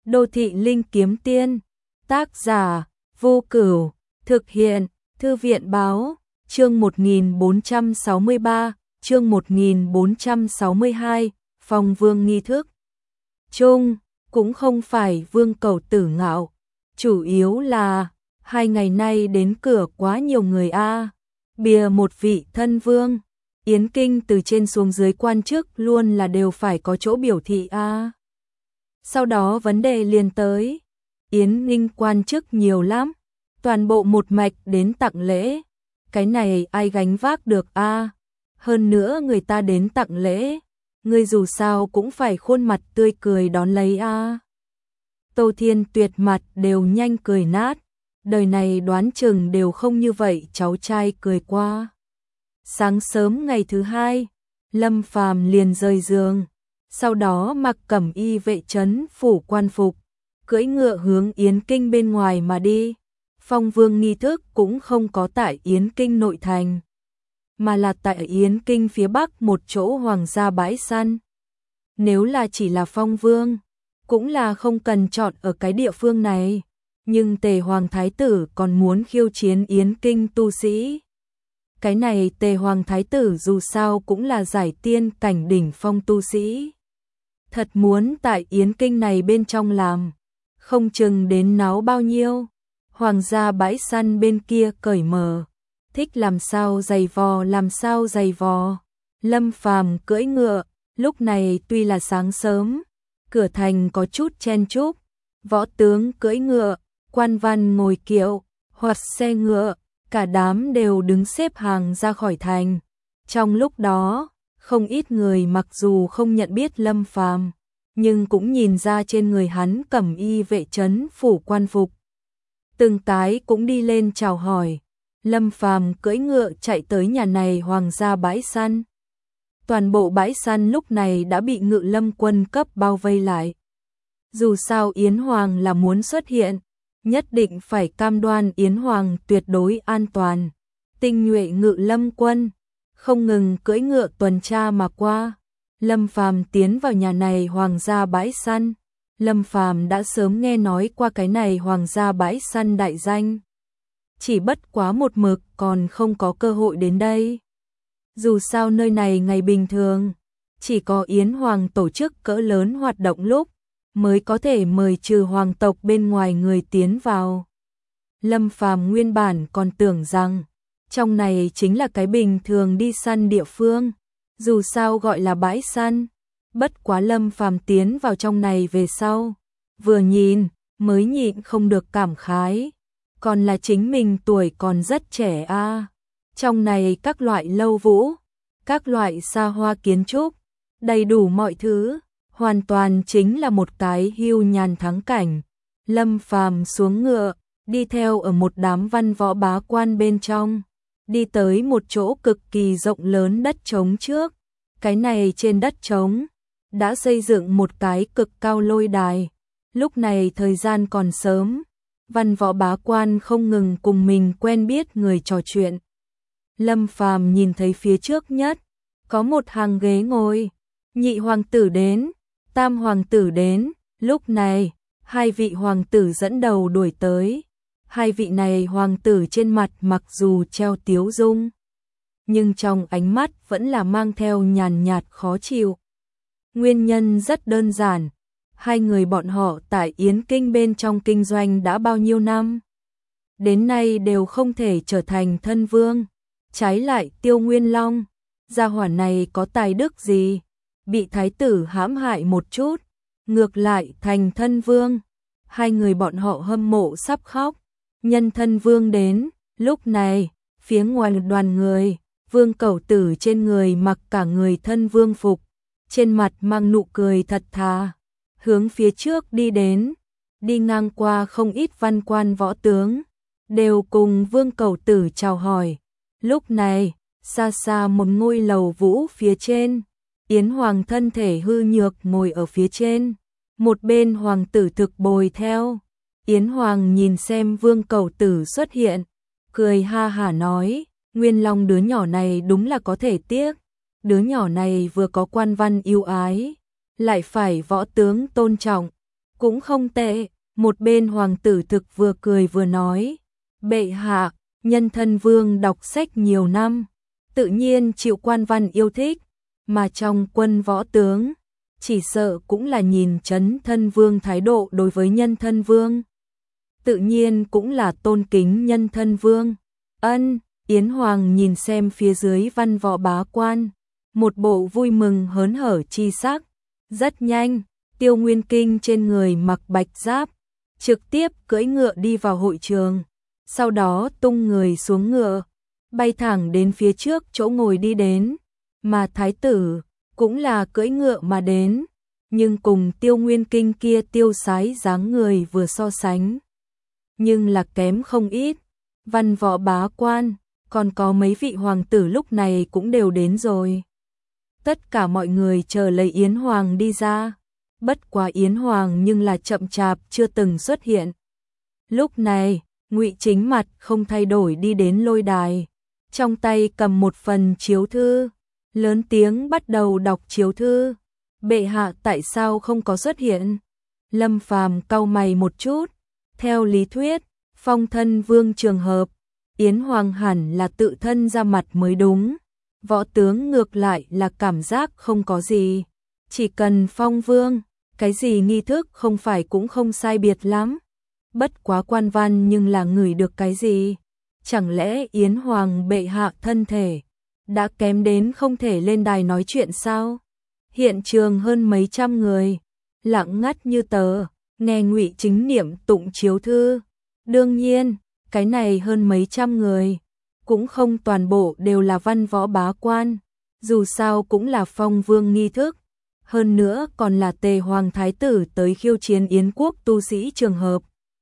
Đô thị linh kiếm tiên, tác giả, Vô Cửu, thực hiện, Thư viện báo, chương 1463, chương 1462, Phong Vương nghi thức. Chung, cũng không phải Vương Cầu Tử ngạo, chủ yếu là, 2 ngày nay đến cửa quá nhiều người bìa một vị thân vương, Yến Kinh từ trên xuống dưới quan chức luôn là đều phải có chỗ biểu thị Sau đó vấn đề liền tới, Yến Ninh quan chức nhiều lắm, toàn bộ một mạch đến tặng lễ, cái này ai gánh vác được hơn nữa người ta đến tặng lễ, người dù sao cũng phải khuôn mặt tươi cười đón lấy Tô Thiên Tuyệt mặt đều nhanh cười nát, đời này đoán chừng đều không như vậy cháu trai cười qua. Sáng sớm ngày thứ 2, Lâm Phàm liền rời giường, sau đó mặc cẩm y vệ trấn phủ quan phục, cưỡi ngựa hướng Yến Kinh bên ngoài mà đi. Phong Vương nghi thức cũng không có tại Yến Kinh nội thành, mà là tại Yến Kinh phía bắc một chỗ hoàng gia bãi săn. Nếu là chỉ là Phong Vương, cũng là không cần chọn ở cái địa phương này, nhưng Tề Hoàng Thái tử còn muốn khiêu chiến Yến Kinh tu sĩ. Cái này Tề Hoàng Thái tử dù sao cũng là giải tiên cảnh đỉnh phong tu sĩ. Thật muốn tại Yến Kinh này bên trong làm, không chừng đến náo bao nhiêu. Hoàng gia bãi săn bên kia cởi mở, thích làm sao giày vò làm sao giày vò. Lâm Phàm cưỡi ngựa, lúc này tuy là sáng sớm, cửa thành có chút chen chúc, võ tướng cưỡi ngựa, quan văn ngồi kiệu, hoặc xe ngựa, cả đám đều đứng xếp hàng ra khỏi thành. Trong lúc đó, không ít người mặc dù không nhận biết Lâm Phàm, nhưng cũng nhìn ra trên người hắn cẩm y vệ trấn phủ quan phục. Từng cái cũng đi lên chào hỏi. Lâm Phàm cưỡi ngựa chạy tới nhà này hoàng gia bãi săn. Toàn bộ bãi săn lúc này đã bị Ngự Lâm quân cấp bao vây lại. Dù sao Yến Hoàng là muốn xuất hiện, nhất định phải cam đoan Yến Hoàng tuyệt đối an toàn. Tinh nhuệ Ngự Lâm quân không ngừng cưỡi ngựa tuần tra mà qua. Lâm Phàm tiến vào nhà này hoàng gia bãi săn. Lâm Phàm đã sớm nghe nói qua cái này hoàng gia bãi săn đại danh, chỉ bất quá một mực còn không có cơ hội đến đây. Dù sao nơi này ngày bình thường, chỉ có Yến Hoàng tổ chức cỡ lớn hoạt động lúc, mới có thể mời trừ hoàng tộc bên ngoài người tiến vào. Lâm Phàm nguyên bản còn tưởng rằng, trong này chính là cái bình thường đi săn địa phương, dù sao gọi là bãi săn. Bất quá Lâm Phàm tiến vào trong này về sau, vừa nhìn, mới nhịn không được cảm khái, còn là chính mình tuổi còn rất trẻ Trong này các loại lâu vũ, các loại xa hoa kiến trúc, đầy đủ mọi thứ, hoàn toàn chính là một cái hưu nhàn thắng cảnh. Lâm Phàm xuống ngựa, đi theo ở một đám văn võ bá quan bên trong, đi tới một chỗ cực kỳ rộng lớn đất trống trước. Cái này trên đất trống đã xây dựng một cái cực cao lôi đài. Lúc này thời gian còn sớm, văn võ bá quan không ngừng cùng mình quen biết người trò chuyện. Lâm Phàm nhìn thấy phía trước nhất, có một hàng ghế ngồi, nhị hoàng tử đến, tam hoàng tử đến. Lúc này, 2 vị hoàng tử dẫn đầu đuổi tới. 2 vị này hoàng tử trên mặt mặc dù treo tiếu dung, nhưng trong ánh mắt vẫn là mang theo nhàn nhạt khó chịu. Nguyên nhân rất đơn giản, 2 người bọn họ tại Yến Kinh bên trong kinh doanh đã bao nhiêu năm, đến nay đều không thể trở thành thân vương. Trái lại Tiêu Nguyên Long, gia hỏa này có tài đức gì, bị thái tử hãm hại một chút, ngược lại thành thân vương. 2 người bọn họ hâm mộ sắp khóc. Nhân thân vương đến, lúc này, phía ngoài đoàn người, Vương Cẩu Tử trên người mặc cả người thân vương phục, trên mặt mang nụ cười thật thà, hướng phía trước đi đến, đi ngang qua không ít văn quan võ tướng, đều cùng Vương Cẩu Tử chào hỏi. Lúc này, xa xa một ngôi lầu vũ phía trên, Yến Hoàng thân thể hư nhược ngồi ở phía trên, một bên hoàng tử thực bồi theo. Yến Hoàng nhìn xem Vương Cẩu Tử xuất hiện, cười ha hả nói, Nguyên Long đứa nhỏ này đúng là có thể tiếc. Đứa nhỏ này vừa có quan văn yêu ái, lại phải võ tướng tôn trọng, cũng không tệ. Một bên hoàng tử thực vừa cười vừa nói, bệ hạ, nhân thân vương đọc sách nhiều năm, tự nhiên chịu quan văn yêu thích, mà trong quân võ tướng, chỉ sợ cũng là nhìn chấn thân vương thái độ đối với nhân thân vương. Tự nhiên cũng là tôn kính nhân thân vương. Ân, Yến Hoàng nhìn xem phía dưới văn võ bá quan, một bộ vui mừng hớn hở chi sắc. Rất nhanh, Tiêu Nguyên Kinh trên người mặc bạch giáp, trực tiếp cưỡi ngựa đi vào hội trường, sau đó tung người xuống ngựa, bay thẳng đến phía trước chỗ ngồi đi đến, mà thái tử cũng là cưỡi ngựa mà đến, nhưng cùng Tiêu Nguyên Kinh kia tiêu sái dáng người vừa so sánh, nhưng là kém không ít. Văn võ bá quan, còn có mấy vị hoàng tử lúc này cũng đều đến rồi. Tất cả mọi người chờ lấy Yến Hoàng đi ra, bất quá Yến Hoàng nhưng là chậm chạp chưa từng xuất hiện. Lúc này, Ngụy Chính mặt không thay đổi đi đến lôi đài, trong tay cầm một phần chiếu thư, lớn tiếng bắt đầu đọc chiếu thư. Bệ hạ tại sao không có xuất hiện? Lâm Phàm cau mày một chút, theo lý thuyết, phong thân vương trường hợp, Yến Hoàng hẳn là tự thân ra mặt mới đúng. Võ tướng ngược lại là cảm giác không có gì, chỉ cần phong vương, cái gì nghi thức không phải cũng không sai biệt lắm. Bất quá quan văn nhưng là ngửi được cái gì? Chẳng lẽ Yến Hoàng bệ hạ thân thể đã kém đến không thể lên đài nói chuyện sao? Hiện trường hơn mấy trăm người, lặng ngắt như tờ, nghe Ngụy Chính niệm tụng chiếu thư. Đương nhiên, cái này hơn mấy trăm người, cũng không toàn bộ đều là văn võ bá quan, dù sao cũng là phong vương nghi thức, hơn nữa còn là Tề Hoàng Thái tử tới khiêu chiến Yến quốc tu sĩ trường hợp.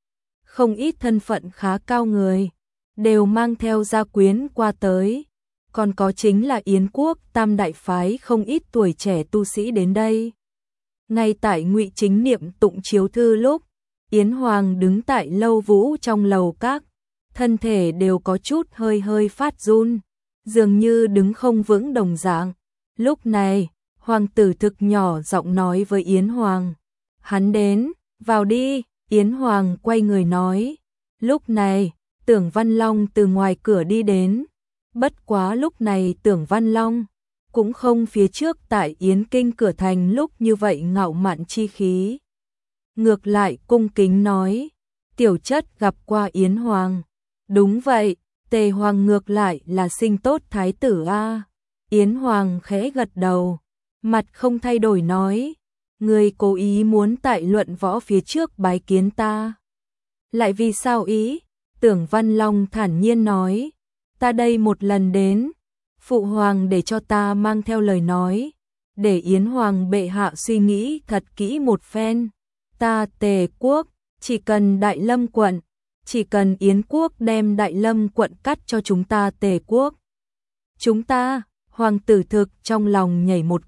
Không ít thân phận khá cao người, đều mang theo gia quyến qua tới, còn có chính là Yến quốc tam đại phái không ít tuổi trẻ tu sĩ đến đây. Ngay tại Ngụy Chính niệm tụng chiếu thư lúc, Yến Hoàng đứng tại lâu vũ trong lầu các, thân thể đều có chút hơi hơi phát run, dường như đứng không vững đồng dạng. Lúc này, hoàng tử thực nhỏ giọng nói với Yến Hoàng, hắn đến, vào đi. Yến Hoàng quay người nói. Lúc này, Tưởng Văn Long từ ngoài cửa đi đến, bất quá lúc này Tưởng Văn Long cũng không phía trước tại Yến Kinh cửa thành lúc như vậy ngạo mạn chi khí. Ngược lại cung kính nói, tiểu chất gặp qua Yến Hoàng. Đúng vậy, Tề Hoàng ngược lại là sinh tốt thái tử a. Yến Hoàng khẽ gật đầu, mặt không thay đổi nói, người cố ý muốn tại luận võ phía trước bái kiến ta. Lại vì sao ý? Tưởng Văn Long thản nhiên nói, ta đây một lần đến, phụ hoàng để cho ta mang theo lời nói, để Yến Hoàng bệ hạ suy nghĩ thật kỹ một phen. Ta Tề quốc, chỉ cần Đại Lâm quận, chỉ cần Yến quốc đem Đại Lâm quận cắt cho chúng ta Tề quốc. Chúng ta, hoàng tử thực trong lòng nhảy một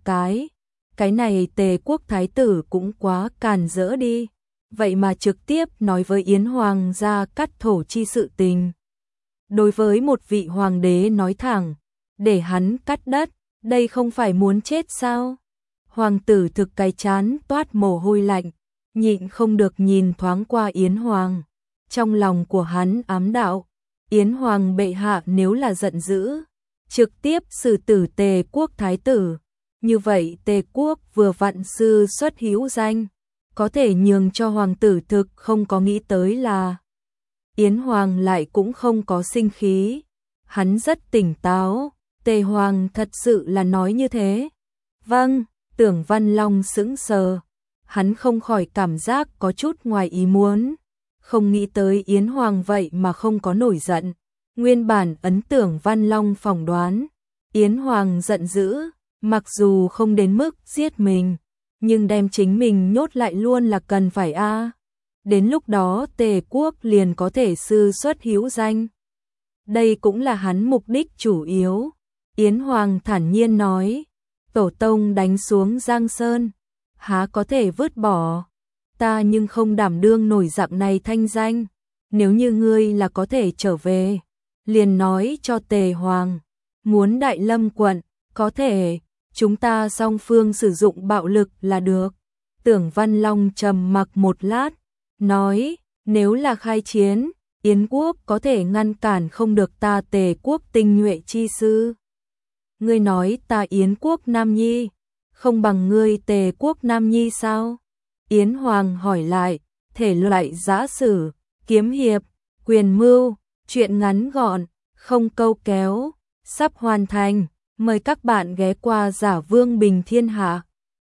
cái này Tề quốc thái tử cũng quá càn rỡ đi, vậy mà trực tiếp nói với Yến Hoàng ra cắt thổ chi sự tình. Đối với một vị hoàng đế nói thẳng, để hắn cắt đất, đây không phải muốn chết sao? Hoàng tử thực cái chán toát mồ hôi lạnh, nhịn không được nhìn thoáng qua Yến Hoàng. Trong lòng của hắn ám đạo, Yến Hoàng bệ hạ nếu là giận dữ, trực tiếp xử tử Tề quốc thái tử. Như vậy Tề quốc vừa vặn sư xuất hữu danh, có thể nhường cho hoàng tử thực không có nghĩ tới là Yến Hoàng lại cũng không có sinh khí. Hắn rất tỉnh táo, Tề Hoàng thật sự là nói như thế. Vâng, Tưởng Văn Long sững sờ, hắn không khỏi cảm giác có chút ngoài ý muốn, không nghĩ tới Yến Hoàng vậy mà không có nổi giận. Nguyên bản Tưởng Văn Long phỏng đoán, Yến Hoàng giận dữ, mặc dù không đến mức giết mình, nhưng đem chính mình nhốt lại luôn là cần phải a. Đến lúc đó Tề quốc liền có thể sư xuất hữu danh. Đây cũng là hắn mục đích chủ yếu. Yến Hoàng thản nhiên nói, tổ tông đánh xuống Giang Sơn, há có thể vứt bỏ. Ta nhưng không đảm đương nổi dạng này thanh danh. Nếu như ngươi là có thể trở về, liền nói cho Tề Hoàng, muốn Đại Lâm quận, có thể, chúng ta song phương sử dụng bạo lực là được. Tưởng Văn Long trầm mặc một lát, nói, nếu là khai chiến, Yến quốc có thể ngăn cản không được ta Tề quốc tinh nhuệ chi sư. Ngươi nói ta Yến quốc Nam Nhi, không bằng ngươi Tề quốc Nam Nhi sao? Yến Hoàng hỏi lại, thể loại giã sử, kiếm hiệp, quyền mưu, chuyện ngắn gọn, không câu kéo, sắp hoàn thành, mời các bạn ghé qua Giả Vương Bình Thiên Hạ.